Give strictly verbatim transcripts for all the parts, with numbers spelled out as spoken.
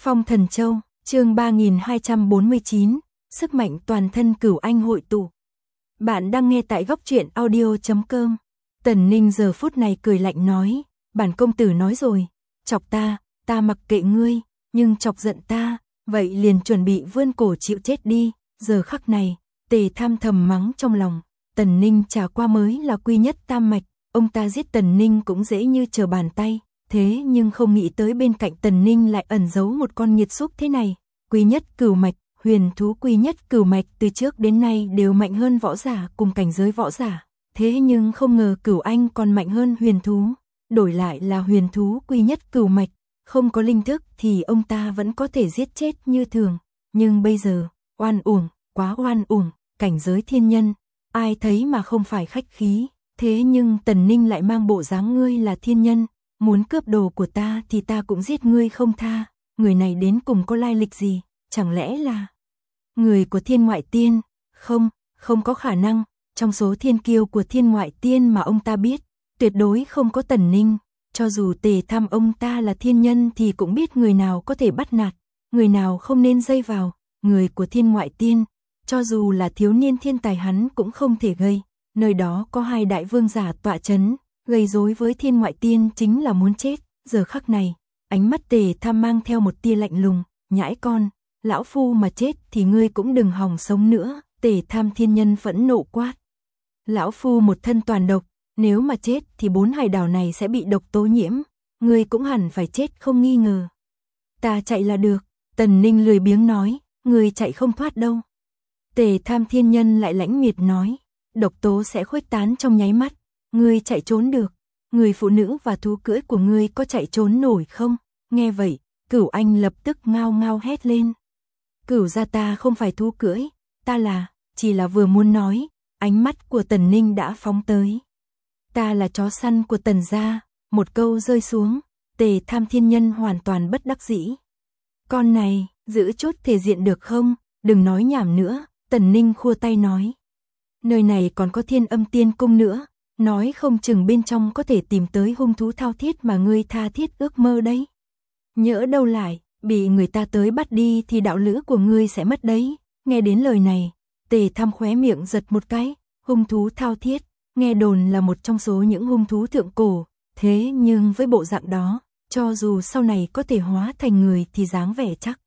Phong Thần Châu, chương ba nghìn hai trăm bốn mươi chín, sức mạnh toàn thân Cửu Anh hội tụ. Bạn đang nghe tại góc truyện audio chấm com. Tần Ninh giờ phút này cười lạnh nói, bản công tử nói rồi, chọc ta, ta mặc kệ ngươi, nhưng chọc giận ta, vậy liền chuẩn bị vươn cổ chịu chết đi. Giờ khắc này, Tề Tham thầm mắng trong lòng, Tần Ninh trả qua mới là quy nhất tam mạch, ông ta giết Tần Ninh cũng dễ như trở bàn tay. Thế nhưng không nghĩ tới bên cạnh Tần Ninh lại ẩn giấu một con nhiệt xúc thế này. Quy nhất cửu mạch, huyền thú quy nhất cửu mạch từ trước đến nay đều mạnh hơn võ giả cùng cảnh giới võ giả. Thế nhưng không ngờ Cửu Anh còn mạnh hơn huyền thú. Đổi lại là huyền thú quy nhất cửu mạch, không có linh thức thì ông ta vẫn có thể giết chết như thường. Nhưng bây giờ, oan uổng, quá oan uổng, cảnh giới thiên nhân, ai thấy mà không phải khách khí. Thế nhưng Tần Ninh lại mang bộ dáng ngươi là thiên nhân. Muốn cướp đồ của ta thì ta cũng giết ngươi không tha. Người này đến cùng có lai lịch gì? Chẳng lẽ là người của Thiên Ngoại Tiên? Không, không có khả năng. Trong số thiên kiêu của Thiên Ngoại Tiên mà ông ta biết, tuyệt đối không có Tần Ninh. Cho dù Tề Tham ông ta là thiên nhân thì cũng biết người nào có thể bắt nạt, người nào không nên dây vào. Người của Thiên Ngoại Tiên, cho dù là thiếu niên thiên tài hắn cũng không thể gây. Nơi đó có hai đại vương giả tọa chấn. Gây rối với Thiên Ngoại Tiên chính là muốn chết. Giờ khắc này, ánh mắt Tề Tham mang theo một tia lạnh lùng, nhãi con, lão phu mà chết thì ngươi cũng đừng hòng sống nữa. Tề Tham thiên nhân phẫn nộ quát, lão phu một thân toàn độc, nếu mà chết thì bốn hải đảo này sẽ bị độc tố nhiễm, ngươi cũng hẳn phải chết không nghi ngờ. Ta chạy là được. Tần Ninh lười biếng nói, ngươi chạy không thoát đâu. Tề Tham thiên nhân lại lãnh miệt nói, độc tố sẽ khuếch tán trong nháy mắt. Ngươi chạy trốn được, người phụ nữ và thú cưỡi của ngươi có chạy trốn nổi không? Nghe vậy, Cửu Anh lập tức ngao ngao hét lên. Cửu gia ta không phải thú cưỡi, ta là, chỉ là vừa muốn nói, ánh mắt của Tần Ninh đã phóng tới. Ta là chó săn của Tần gia, một câu rơi xuống, Tề Tham thiên nhân hoàn toàn bất đắc dĩ. Con này, giữ chút thể diện được không? Đừng nói nhảm nữa, Tần Ninh khua tay nói. Nơi này còn có Thiên Âm Tiên Cung nữa. Nói không chừng bên trong có thể tìm tới hung thú thao thiết mà ngươi tha thiết ước mơ đấy. Nhỡ đâu lại, bị người ta tới bắt đi thì đạo lữ của ngươi sẽ mất đấy. Nghe đến lời này, Tề Tham khóe miệng giật một cái. Hung thú thao thiết, nghe đồn là một trong số những hung thú thượng cổ. Thế nhưng với bộ dạng đó, cho dù sau này có thể hóa thành người thì dáng vẻ chắc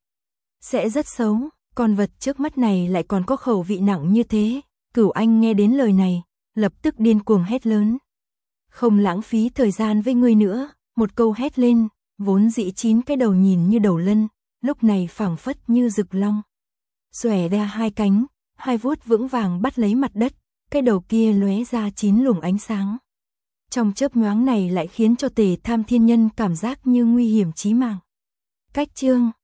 sẽ rất xấu. Con vật trước mắt này lại còn có khẩu vị nặng như thế. Cửu Anh nghe đến lời này, lập tức điên cuồng hét lớn. Không lãng phí thời gian với ngươi nữa, một câu hét lên, vốn dĩ chín cái đầu nhìn như đầu lân, lúc này phảng phất như rực long. Xòe ra hai cánh, hai vuốt vững vàng bắt lấy mặt đất, cái đầu kia lóe ra chín luồng ánh sáng. Trong chớp nhoáng này lại khiến cho Tề Tham thiên nhân cảm giác như nguy hiểm chí mạng. Cách chương